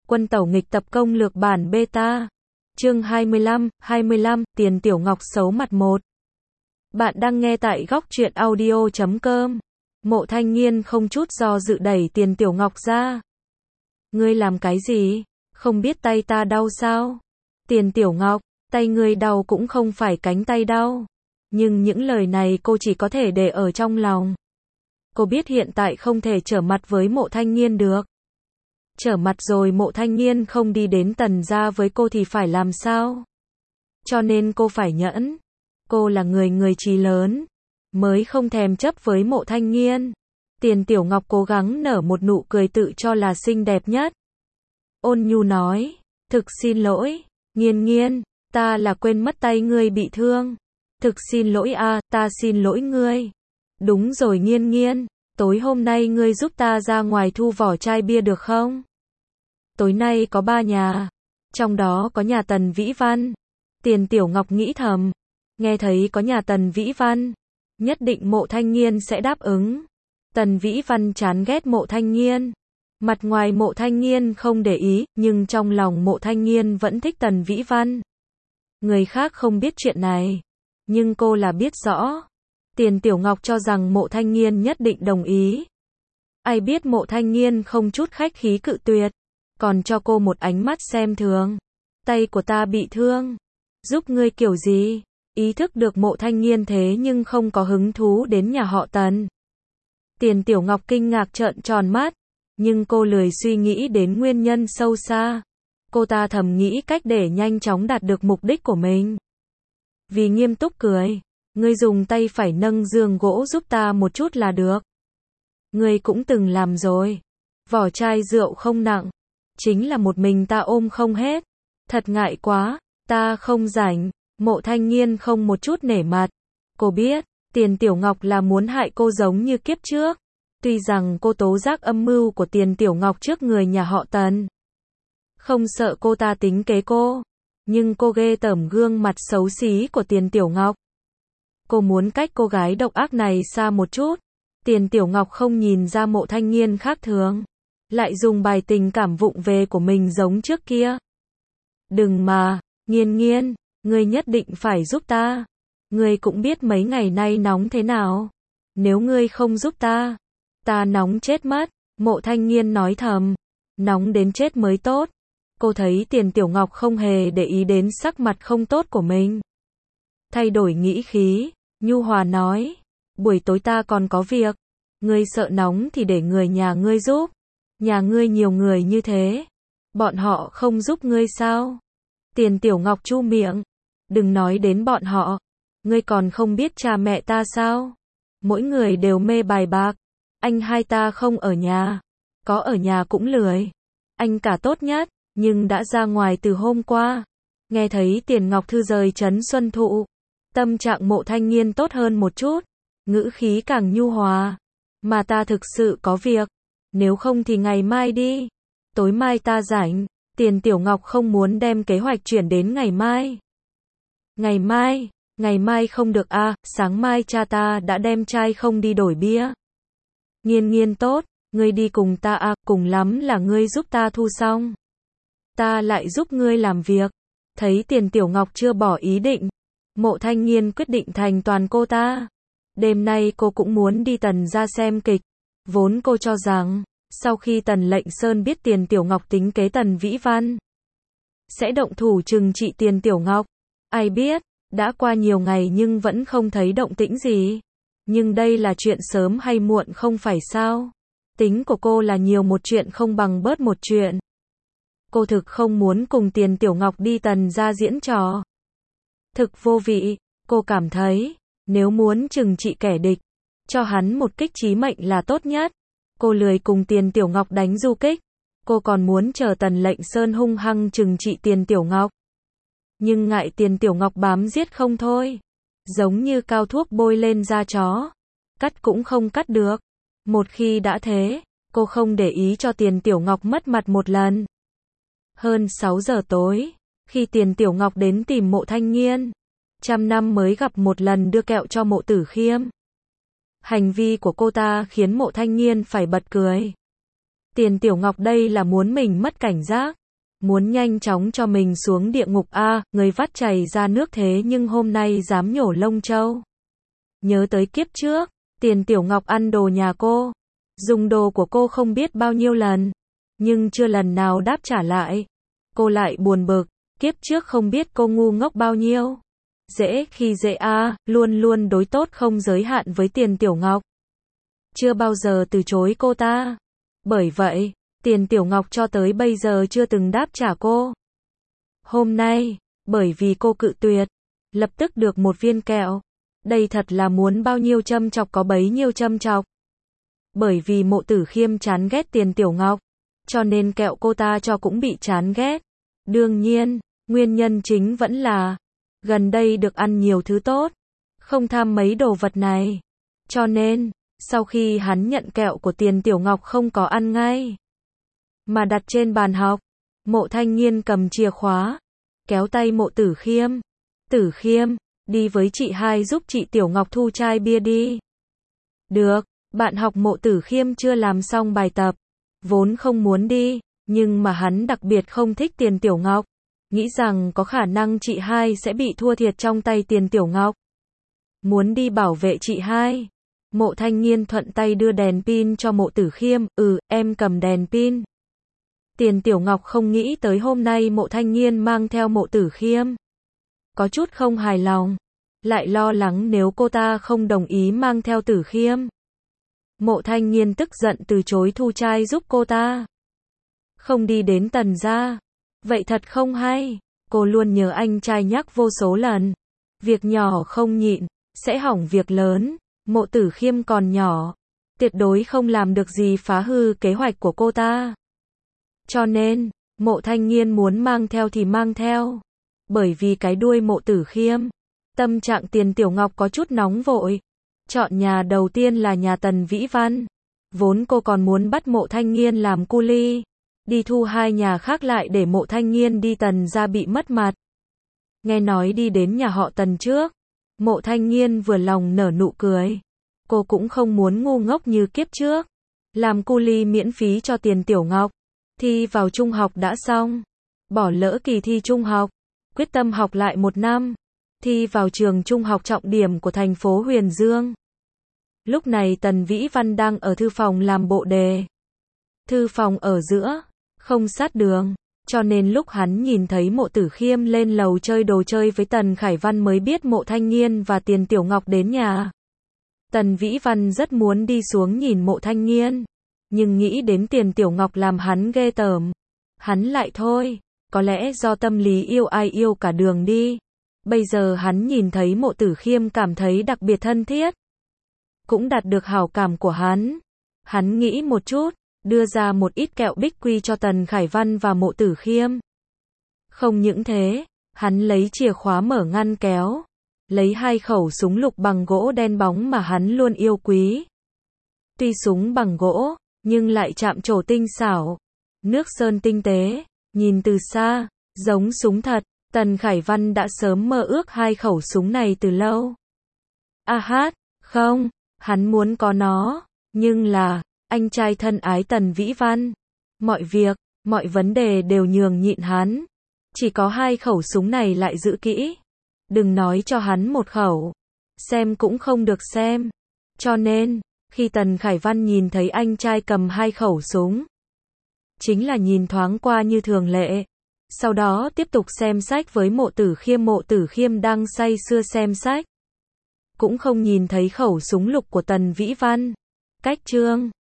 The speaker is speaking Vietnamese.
Quân tẩu nghịch tập công lược bản beta. Chương 25, Tiền Tiểu Ngọc xấu mặt 1. Bạn đang nghe tại góc truyện audio.com. Mộ Thanh Nghiên không chút do dự đẩy Tiền Tiểu Ngọc ra. Ngươi làm cái gì? Không biết tay ta đau sao? Tiền Tiểu Ngọc, tay ngươi đau cũng không phải cánh tay đau. Nhưng những lời này cô chỉ có thể để ở trong lòng. Cô biết hiện tại không thể trở mặt với Mộ Thanh Nghiên được. Trở mặt rồi Mộ Thanh Nghiên không đi đến Tần gia với cô thì phải làm sao? Cho nên cô phải nhẫn. Cô là người trí lớn, mới không thèm chấp với Mộ Thanh Nghiên. Tiền Tiểu Ngọc cố gắng nở một nụ cười tự cho là xinh đẹp nhất. Ôn nhu nói, thực xin lỗi, Nghiên Nghiên, ta là quên mất tay ngươi bị thương. Thực xin lỗi a, ta xin lỗi ngươi. Đúng rồi Nghiên Nghiên, tối hôm nay ngươi giúp ta ra ngoài thu vỏ chai bia được không? Tối nay có 3 nhà, trong đó có nhà Tần Vĩ Văn. Tiền Tiểu Ngọc nghĩ thầm, nghe thấy có nhà Tần Vĩ Văn, nhất định Mộ Thanh Nghiên sẽ đáp ứng. Tần Vĩ Văn chán ghét Mộ Thanh Nghiên. Mặt ngoài Mộ Thanh Nghiên không để ý, nhưng trong lòng Mộ Thanh Nghiên vẫn thích Tần Vĩ Văn. Người khác không biết chuyện này, nhưng cô là biết rõ. Tiền Tiểu Ngọc cho rằng Mộ Thanh Nghiên nhất định đồng ý. Ai biết Mộ Thanh Nghiên không chút khách khí cự tuyệt, còn cho cô một ánh mắt xem thường. Tay của ta bị thương, giúp ngươi kiểu gì? Ý thức được Mộ Thanh Nghiên thế nhưng không có hứng thú đến nhà họ Tần. Tiền Tiểu Ngọc kinh ngạc trợn tròn mắt, nhưng cô lười suy nghĩ đến nguyên nhân sâu xa. Cô ta thầm nghĩ cách để nhanh chóng đạt được mục đích của mình. Vì nghiêm túc cười, ngươi dùng tay phải nâng giường gỗ giúp ta một chút là được. Ngươi cũng từng làm rồi. Vỏ chai rượu không nặng, chính là một mình ta ôm không hết. Thật ngại quá, ta không rảnh. Mộ Thanh Nghiên không một chút nể mặt. Cô biết, Tiền Tiểu Ngọc là muốn hại cô giống như kiếp trước. Tuy rằng cô tố giác âm mưu của Tiền Tiểu Ngọc trước người nhà họ Tần. Không sợ cô ta tính kế cô, nhưng cô ghê tởm gương mặt xấu xí của Tiền Tiểu Ngọc. Cô muốn cách cô gái độc ác này xa một chút. Tiền Tiểu Ngọc không nhìn ra Mộ Thanh Nghiên khác thường, lại dùng bài tình cảm vụng về của mình giống trước kia. Đừng mà, Nghiên Nghiên, ngươi nhất định phải giúp ta. Ngươi cũng biết mấy ngày nay nóng thế nào. Nếu ngươi không giúp ta, ta nóng chết mất. Mộ Thanh Nghiên nói thầm, nóng đến chết mới tốt. Cô thấy Tiền Tiểu Ngọc không hề để ý đến sắc mặt không tốt của mình. Thay đổi nghĩ khí, nhu hòa nói, buổi tối ta còn có việc. Ngươi sợ nóng thì để người nhà ngươi giúp. Nhà ngươi nhiều người như thế, bọn họ không giúp ngươi sao? Tiền Tiểu Ngọc chu miệng, đừng nói đến bọn họ. Ngươi còn không biết cha mẹ ta sao? Mỗi người đều mê bài bạc. Anh hai ta không ở nhà, có ở nhà cũng lười. Anh cả tốt nhất, nhưng đã ra ngoài từ hôm qua. Nghe thấy Tiền Ngọc Thư rời trấn Xuân Thụ, tâm trạng Mộ Thanh Nghiên tốt hơn một chút, ngữ khí càng nhu hòa. Mà ta thực sự có việc, nếu không thì ngày mai đi. Tối mai ta rảnh. Tiền Tiểu Ngọc không muốn đem kế hoạch chuyển đến ngày mai. Ngày mai không được a, sáng mai cha ta đã đem chai không đi đổi bia. Nghiên Nghiên tốt, ngươi đi cùng ta a, cùng lắm là ngươi giúp ta thu xong. Ta lại giúp ngươi làm việc. Thấy Tiền Tiểu Ngọc chưa bỏ ý định, Mộ Thanh Nghiên quyết định thành toàn cô ta. Đêm nay cô cũng muốn đi Tần gia xem kịch. Vốn cô cho rằng, sau khi Tần Lệnh Sơn biết Tiền Tiểu Ngọc tính kế Tần Vĩ Văn, sẽ động thủ trừng trị Tiền Tiểu Ngọc. Ai biết, đã qua nhiều ngày nhưng vẫn không thấy động tĩnh gì. Nhưng đây là chuyện sớm hay muộn không phải sao? Tính của cô là nhiều một chuyện không bằng bớt một chuyện. Cô thực không muốn cùng Tiền Tiểu Ngọc đi Tần gia diễn trò. Thực vô vị, cô cảm thấy, nếu muốn trừng trị kẻ địch, cho hắn một kích chí mệnh là tốt nhất. Cô lười cùng Tiền Tiểu Ngọc đánh du kích. Cô còn muốn chờ Tần Lệnh Sơn hung hăng trừng trị Tiền Tiểu Ngọc. Nhưng ngại Tiền Tiểu Ngọc bám giết không thôi. Giống như cao thuốc bôi lên da chó. Cắt cũng không cắt được. Một khi đã thế, cô không để ý cho Tiền Tiểu Ngọc mất mặt một lần. Hơn 6 giờ tối, khi Tiền Tiểu Ngọc đến tìm Mộ Thanh Nghiên, trăm năm mới gặp một lần đưa kẹo cho Mộ Tử Khiêm. Hành vi của cô ta khiến Mộ Thanh Nghiên phải bật cười. Tiền Tiểu Ngọc đây là muốn mình mất cảnh giác, muốn nhanh chóng cho mình xuống địa ngục a, người vắt chảy ra nước thế nhưng hôm nay dám nhổ lông trâu. Nhớ tới kiếp trước, Tiền Tiểu Ngọc ăn đồ nhà cô, dùng đồ của cô không biết bao nhiêu lần, nhưng chưa lần nào đáp trả lại. Cô lại buồn bực, kiếp trước không biết cô ngu ngốc bao nhiêu. Dễ khi dễ a, luôn luôn đối tốt không giới hạn với Tiền Tiểu Ngọc. Chưa bao giờ từ chối cô ta. Bởi vậy, Tiền Tiểu Ngọc cho tới bây giờ chưa từng đáp trả cô. Hôm nay, bởi vì cô cự tuyệt, lập tức được một viên kẹo. Đây thật là muốn bao nhiêu châm chọc có bấy nhiêu châm chọc. Bởi vì Mộ Tử Khiêm chán ghét Tiền Tiểu Ngọc, cho nên kẹo cô ta cho cũng bị chán ghét. Đương nhiên, nguyên nhân chính vẫn là gần đây được ăn nhiều thứ tốt, không tham mấy đồ vật này. Cho nên, sau khi hắn nhận kẹo của Tiền Tiểu Ngọc không có ăn ngay, mà đặt trên bàn học, Mộ Thanh Nghiên cầm chìa khóa, kéo tay Mộ Tử Khiêm. Tử Khiêm, đi với chị hai giúp chị Tiểu Ngọc thu chai bia đi. Được, bạn học Mộ Tử Khiêm chưa làm xong bài tập, vốn không muốn đi, nhưng mà hắn đặc biệt không thích Tiền Tiểu Ngọc, nghĩ rằng có khả năng chị hai sẽ bị thua thiệt trong tay Tiền Tiểu Ngọc. Muốn đi bảo vệ chị hai. Mộ Thanh Nghiên thuận tay đưa đèn pin cho Mộ Tử Khiêm, em cầm đèn pin. Tiền Tiểu Ngọc không nghĩ tới hôm nay Mộ Thanh Nghiên mang theo Mộ Tử Khiêm. Có chút không hài lòng, lại lo lắng nếu cô ta không đồng ý mang theo Tử Khiêm. Mộ Thanh Nghiên tức giận từ chối thu chai giúp cô ta. Không đi đến Tần gia, vậy thật không hay, cô luôn nhớ anh trai nhắc vô số lần. Việc nhỏ không nhịn, sẽ hỏng việc lớn. Mộ Tử Khiêm còn nhỏ, tuyệt đối không làm được gì phá hư kế hoạch của cô ta. Cho nên, Mộ Thanh Nghiên muốn mang theo thì mang theo. Bởi vì cái đuôi Mộ Tử Khiêm, tâm trạng Tiền Tiểu Ngọc có chút nóng vội. Chọn nhà đầu tiên là nhà Tần Vĩ Văn. Vốn cô còn muốn bắt Mộ Thanh Nghiên làm cu li, đi thu hai nhà khác lại để Mộ Thanh Nghiên đi Tần gia bị mất mặt. Nghe nói đi đến nhà họ Tần trước, Mộ Thanh Nghiên vừa lòng nở nụ cười. Cô cũng không muốn ngu ngốc như kiếp trước, làm cu li miễn phí cho Tiền Tiểu Ngọc. Thi vào trung học đã xong, bỏ lỡ kỳ thi trung học, quyết tâm học lại 1 năm, thi vào trường trung học trọng điểm của thành phố Huyền Dương. Lúc này Tần Vĩ Văn đang ở thư phòng làm bộ đề. Thư phòng ở giữa, không sát đường, cho nên lúc hắn nhìn thấy Mộ Tử Khiêm lên lầu chơi đồ chơi với Tần Khải Văn mới biết Mộ Thanh Nghiên và Tiền Tiểu Ngọc đến nhà. Tần Vĩ Văn rất muốn đi xuống nhìn Mộ Thanh Nghiên, nhưng nghĩ đến Tiền Tiểu Ngọc làm hắn ghê tởm, hắn lại thôi. Có lẽ do tâm lý yêu ai yêu cả đường đi. Bây giờ hắn nhìn thấy Mộ Tử Khiêm cảm thấy đặc biệt thân thiết, cũng đạt được hảo cảm của hắn. Hắn nghĩ một chút, đưa ra một ít kẹo bích quy cho Tần Khải Văn và Mộ Tử Khiêm. Không những thế, hắn lấy chìa khóa mở ngăn kéo, lấy 2 khẩu súng lục bằng gỗ đen bóng mà hắn luôn yêu quý. Tuy súng bằng gỗ, nhưng lại chạm trổ tinh xảo, nước sơn tinh tế, nhìn từ xa, giống súng thật. Tần Khải Văn đã sớm mơ ước 2 khẩu súng này từ lâu. Không, hắn muốn có nó, nhưng là, anh trai thân ái Tần Vĩ Văn. Mọi việc, mọi vấn đề đều nhường nhịn hắn. Chỉ có 2 khẩu súng này lại giữ kỹ. Đừng nói cho hắn 1 khẩu. Xem cũng không được xem. Cho nên, khi Tần Khải Văn nhìn thấy anh trai cầm 2 khẩu súng, chính là nhìn thoáng qua như thường lệ. Sau đó tiếp tục xem sách với Mộ Tử Khiêm. Mộ Tử Khiêm đang say sưa xem sách, cũng không nhìn thấy khẩu súng lục của Tần Vĩ Văn. Cách chương